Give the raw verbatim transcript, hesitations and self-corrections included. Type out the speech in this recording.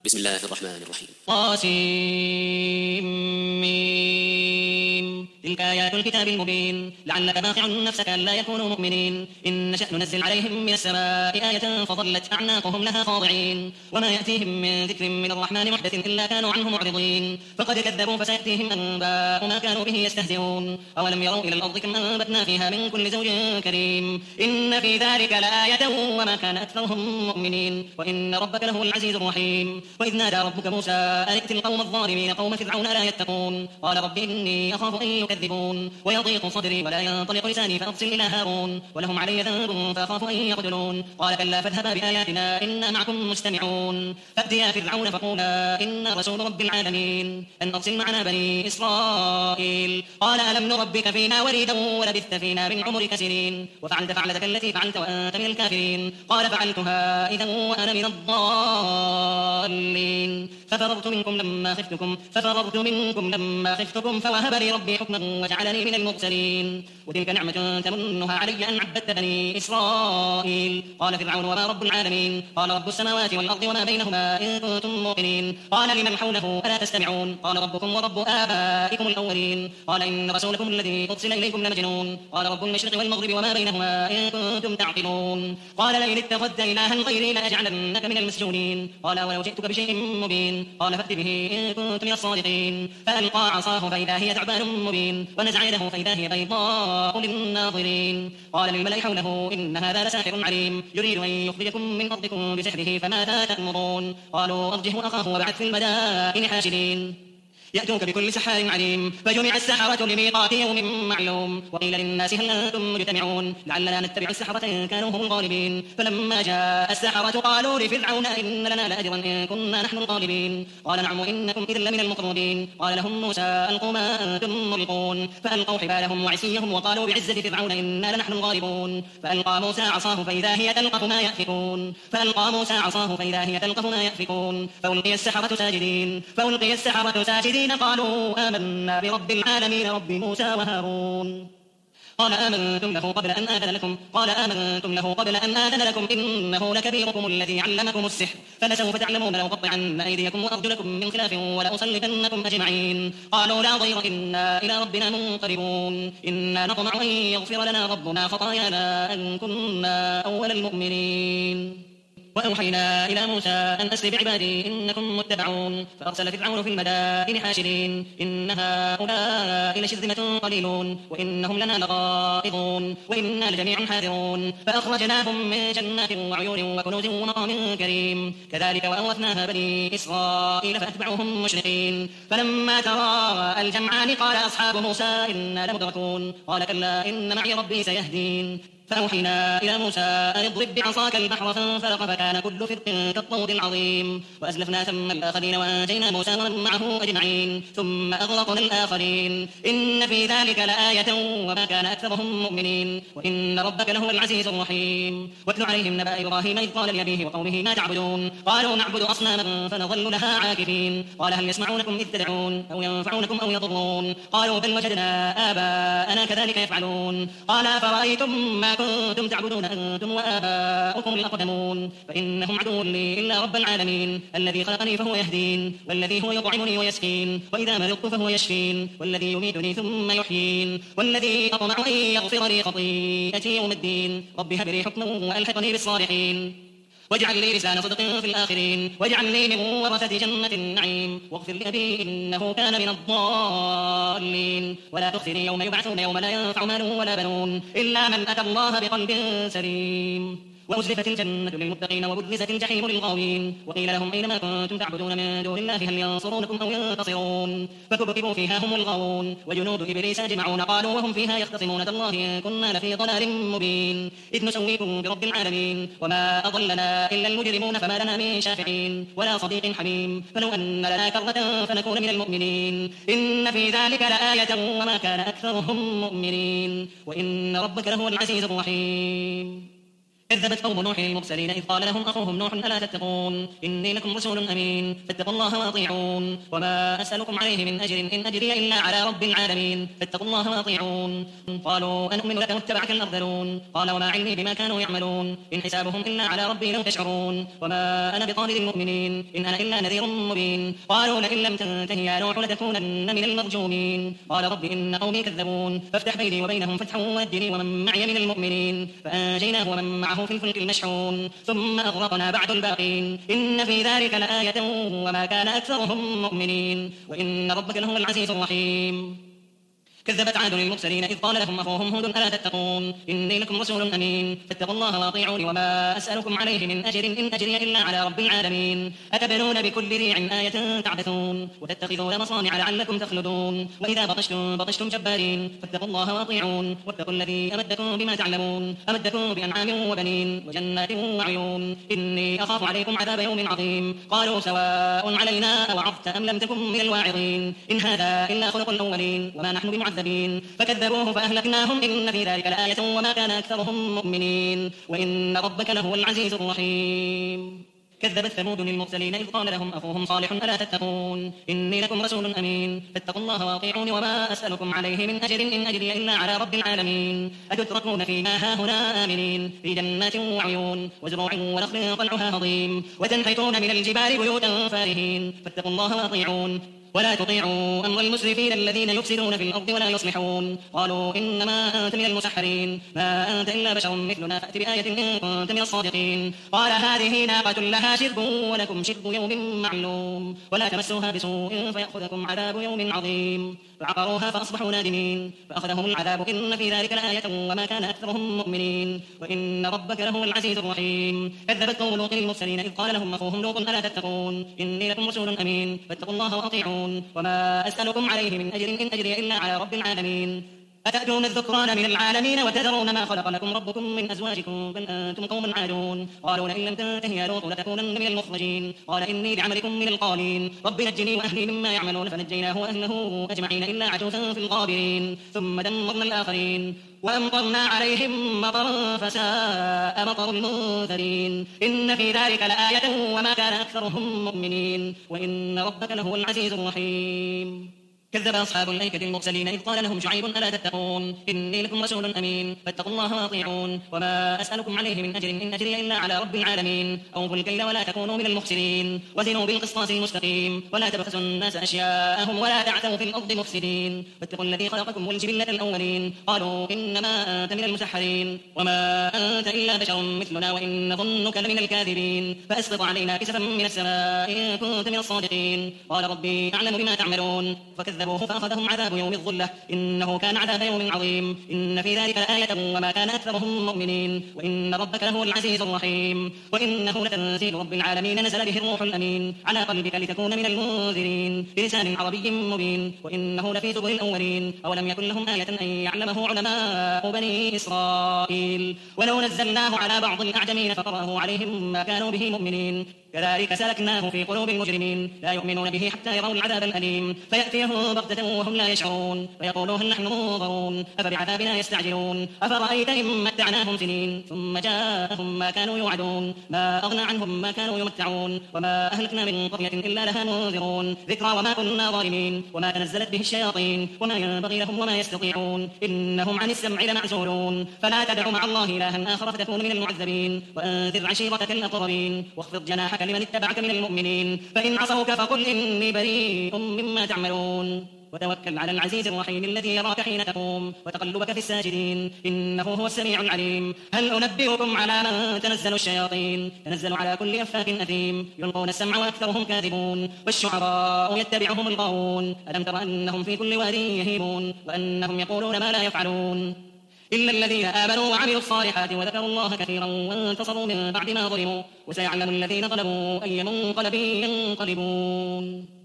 بسم الله الرحمن الرحيم. طاسيم تلك آيات الكتاب المبين لعلك باخع نفسك ألا يكونوا مؤمنين إن نشأ ننزل عليهم من السماء آية فظلت أعناقهم لها خاضعين وما يأتيهم من ذكر من الرحمن محدث إلا كانوا عنه معرضين فقد كذبوا فسيأتيهم أنباء ما كانوا به يستهزئون أولم يروا إلى الأرض كم أنبتنا فيها من كل زوج كريم إن في ذلك لآية وما كان أكثرهم مؤمنين وإن ربك لهو العزيز الرحيم وإذ نادى ربك موسى أن ائت القوم الظالمين قوم فرعون لا يتقون قال رب إني أخاف أن يكذبون ويضيق صدري ولا ينطلق لساني فأرسل إلى هارون ولهم علي ذنب فأخاف أن يقتلون قال كلا فاذهبا بآياتنا إنا معكم مستمعون فأتيا فرعون فقولا إنا رسول رب العالمين أن أرسل معنا بني إسرائيل قال ألم نربك فينا وليدا ولبثت فينا من عمرك سنين وفعلت فعلتك التي فعلت وأنت من الكافرين قال فعلتها إذا وأنا من الضالين ففررت منكم لما خفتكم ففررت منكم لما خفتكم فوهب لي ربي حكما وجعلني من المرسلين وتلك نعمة تمنها علي أن عبدت بني إسرائيل قال فرعون وما رب العالمين قال رب السماوات والأرض وما بينهما إن كنتم موقنين قال لمن حوله ألا تستمعون قال ربكم ورب آبائكم الأولين قال إن رسولكم الذي أرسل إليكم لمجنون قال رب المشرق والمغرب وما بينهما إن كنتم تعقلون قال لئن اتخذت إلها غيري لأجعلنك من المسجونين قال ولو جئتك بشيء مبين قال فأت به إن كنت من الصادقين فألقى عصاه فإذا هي ثعبان مبين ونزع يده فإذا هي بيضاء للناظرين قال للملأ حوله إن هذا لساحر عليم يريد أن يخرجكم من أرضكم بسحره فماذا تأمرون قالوا أرجه أخاه وابعث في المدائن حاشرين يأتوك بكل سحار عليم فجمع السحرة لميقات يوم معلوم وقيل للناس هل أنتم مجتمعون لعلنا نتبع السحرة إن كانوا هم الغالبين فلما جاء السحرة قالوا لفرعون إن لنا لأجرا إن كنا نحن الغالبين قال نعم إنكم إذا لمن المقربين قال لهم موسى ألقوا ما أنتم ملقون فألقوا حبالهم وعصيهم وقالوا بعزة فرعون إنا لنحن الغالبون فألقى موسى عصاه فإذا هي تلقف ما يأفكون فألقى موسى عصاه فإذا هي تلقف ما يأفكون فألقي السحرة ساجدين فألقي السحرة ساجدين قالوا آمنا برب العالمين رب موسى وهارون قال آمنتم له قبل أن آذن لكم قال آمنتم له قبل أن آذن لكم إنه لكبيركم الذي علمكم السحر فلسوف تعلمون لأقطعن أيديكم وأرجلكم من خلاف ولأصلبنكم أجمعين قالوا لا ضير إنا إلى ربنا منقلبون إنا نطمع أن يغفر لنا ربنا خطايانا أن كنا أول المؤمنين وأوحينا إلى موسى أن أسر بعبادي إنكم متبعون فأرسل فرعون في المدائن حاشرين إن هؤلاء لشرذمة قليلون وإنهم لنا لغائظون وإنا لجميع حاذرون فأخرجناهم من جنات وعيون وكنوز ومقام كريم كذلك وأورثناها بني إسرائيل فأتبعوهم مشرقين فلما تراءى الجمعان قال أصحاب موسى إنا لمدركون قال كلا إن معي ربي سيهدين فأوحينا إلى موسى أن اضرب بعصاك البحر فانفلق فكان كل فرق كالطود العظيم وأزلفنا ثم الآخرين وأنجينا موسى ومن معه أجمعين ثم أغرقنا الآخرين إن في ذلك لآية وما كان أكثرهم مؤمنين وإن ربك لهو العزيز الرحيم واتل عليهم نبأ إبراهيم إذ قال لأبيه وقومه ما تعبدون قالوا نعبد أصناما فنظل لها عاكفين قال هل يسمعونكم إذ تدعون أو ينفعونكم أو يضرون قالوا بل وجدنا آباءنا كذلك يفعلون قال فرأيتم ما كنتم تعبدون أنتم وآباؤكم الأقدمون فإنهم عدو لي إلا رب العالمين الذي خلقني فهو يهدين والذي هو يطعمني ويسكين وإذا مرضت فهو يشفين والذي يميتني ثم يحيين والذي أطمع أن يغفر لي خطيئتي يوم الدين رب هب لي حكما وألحقني بالصالحين واجعل لي لسان صدق في الآخرين واجعل لي من ورثة جنة النعيم واغفر لأبي إنه كان من الضالين ولا تخزني يوم يبعثون يوم لا ينفع مال ولا بنون إلا من أتى الله بقلب سليم وأزلفت الجنة للمتقين وبرزت الجحيم للغاوين وقيل لهم أينما كنتم تعبدون من دون الله هل ينصرونكم أو ينتصرون فكبكبوا فيها هم الغاوون وجنود إبليس أجمعون قالوا وهم فيها يختصمون تالله إن كنا لفي ضلال مبين إذ نسويكم برب العالمين وما أضلنا إلا المجرمون فما لنا من شافعين ولا صديق حميم فلو أن لنا كرة فنكون من المؤمنين إن في ذلك لآية وما كان أكثرهم مؤمنين وإن ربك لهو العزيز الرحيم كذبت قوم نوح المرسلين إذ قال لهم أخوهم نوح ألا تتقون إني لكم رسول أمين فاتقوا الله وأطيعون وما أسألكم عليه من أجر إن أجري إلا على رب العالمين فاتقوا الله وأطيعون قالوا أنؤمن لك واتبعك الأرذلون قال وما علمي بما كانوا يعملون إن حسابهم إلا على ربي لو تشعرون وما أنا بطارد المؤمنين إن أنا إلا نذير مبين قالوا لئن لم تنته يا نوح لتكونن من المرجومين قال رب إن قومي كذبون فافتح بيني وبينهم فتحا ونجني ومن معي من المؤمنين فأنجيناه ومن معه في الفلك المشحون ثم أغرقنا بعد الباقين إن في ذلك لآية وما كان أكثرهم مؤمنين وإن ربك لهو العزيز الرحيم كذبت عاد المرسلين إذ قال لهم أخوهم هود ألا تتقون إني لكم رسول أمين فاتقوا الله وأطيعون وما أسألكم عليه من أجر إن أجري إلا على رب العالمين أتبنون بكل ريع آية تعبثون وتتخذون مصانع لعلكم تخلدون وإذا بطشتم بطشتم جبارين فاتقوا الله وأطيعون واتقوا الذي أمدكم بما تعلمون أمدكم بأنعام وبنين وجنات وعيون إني أخاف عليكم عذاب يوم عظيم قالوا سواء علينا أوعظت أم لم تكن من الواعظين إن هذا إلا خلق الأولين وما نحن بمعذبين فكذبوه فأهلكناهم إن في ذلك لآية وما كان أكثرهم مؤمنين وإن ربك لهو العزيز الرحيم كذبت ثمود المرسلين إذ قال لهم أخوهم صالح ألا تتقون إني لكم رسول أمين فاتقوا الله وأطيعون وما أسألكم عليه من أجر إن أجري إلا على رب العالمين أتتركون فيما هاهنا آمنين في جنات وعيون وزروع ونخل طلعها هضيم وتنحتون من الجبال بيوتا فارهين فاتقوا الله وأطيعون ولا تطيعوا أمر المسرفين الذين يفسدون في الأرض ولا يصلحون قالوا إنما أنت من المسحرين ما أنت إلا بشر مثلنا فأت بآية إن كنت من الصادقين قال هذه ناقة لها شرب ولكم شرب يوم معلوم ولا تمسوها بسوء فيأخذكم عذاب يوم عظيم فعقروها فأصبحوا نادمين فأخذهم العذاب إن في ذلك لآية وما كان أكثرهم مؤمنين وإن ربك لهو العزيز الرحيم كذبت قوم لوط المرسلين إذ قال لهم أخوهم لوط ألا تتقون إني لكم رسول أمين فاتقوا الله وأطيعون وما أسألكم عليه من أجر إن أجري إلا على رب العالمين أتأتون الذكران من العالمين وتذرون ما خلق لكم ربكم من أزواجكم بل أنتم قوم عادون قالوا لئن لم تنته يا لوط لتكونن من المخرجين قال إني بعملكم من القالين رب نجني وأهلي مما يعملون فنجيناه وأهله أجمعين إلا عجوزا في الغابرين ثم دمرنا الآخرين وأمطرنا عليهم مطرا فساء مطر المنذرين إن في ذلك لآية وما كان أكثرهم مؤمنين وإن ربك لهو العزيز الرحيم كذب أصحاب الأيكة المرسلين إذ قال لهم شعيب ألا تتقون إني لكم رسول أمين فاتقوا الله وأطيعون وما أسألكم عليه من أجر إن أجري إلا على رب العالمين أوفوا الكيل ولا تكونوا من المخسرين وزنوا بالقسطاس المستقيم ولا تبخسوا الناس أشياءهم ولا تعثوا في الأرض مفسدين واتقوا الذي خلقكم والجبلة الأولين قالوا إنما أنت من المسحرين وما أنت إلا بشر مثلنا وإن ظنك لمن الكاذبين فأسقط علينا كسفا من السماء إن كنت من الصادقين قال ربي أعلم بما تعملون فكذبوه فأخذهم عذاب يوم الظلة إنه كان عذاب يوم عظيم إن في ذلك لآية وما كان أكثرهم مؤمنين وإن ربك لهو العزيز الرحيم وإنه لتنزيل رب العالمين نزل به الروح الأمين على قلبك لتكون من المنذرين بلسان عربي مبين وإنه لفي زبر الأولين أولم يكن لهم آية أن يعلمه علماء بني إسرائيل ولو نزلناه على بعض الأعجمين فقرأه عليهم ما كانوا به مؤمنين كذلك سلكناه في قلوب المجرمين لا يؤمنون به حتى يروا العذاب الأليم فيأتيهم بغتة وهم لا يشعرون ويقولوا هل نحن منظرون أفبعذابنا يستعجلون أفرأيت إن متعناهم سنين ثم جاءهم ما كانوا يوعدون ما أغنى عنهم ما كانوا يمتعون وما أهلكنا من قرية إلا لها منذرون ذكرى وما كنا ظالمين وما تنزلت به الشياطين وما ينبغي لهم وما يستطيعون إنهم عن السمع لمعزولون فلا تدع مع الله إلها آخر فتكون من المعذبين وأنذر عشيرتك الأقربين واخفض جناحك لمن اتبعك من المؤمنين فإن عصوك فقل إني بريء مما تعملون وتوكل على العزيز الرحيم الذي يراك حين تقوم وتقلبك في الساجدين إنه هو السميع العليم هل أنبئكم على من تنزل الشياطين تنزل على كل أفاك أثيم يلقون السمع وأكثرهم كاذبون والشعراء يتبعهم الغاوون ألم تر أنهم في كل واد يهيمون وأنهم يقولون ما لا يفعلون إلا الذين آمنوا وعملوا الصالحات وذكروا الله كثيرا وانتصروا من بعد ما ظلموا وسيعلم الذين ظلموا أي منقلب ينقلبون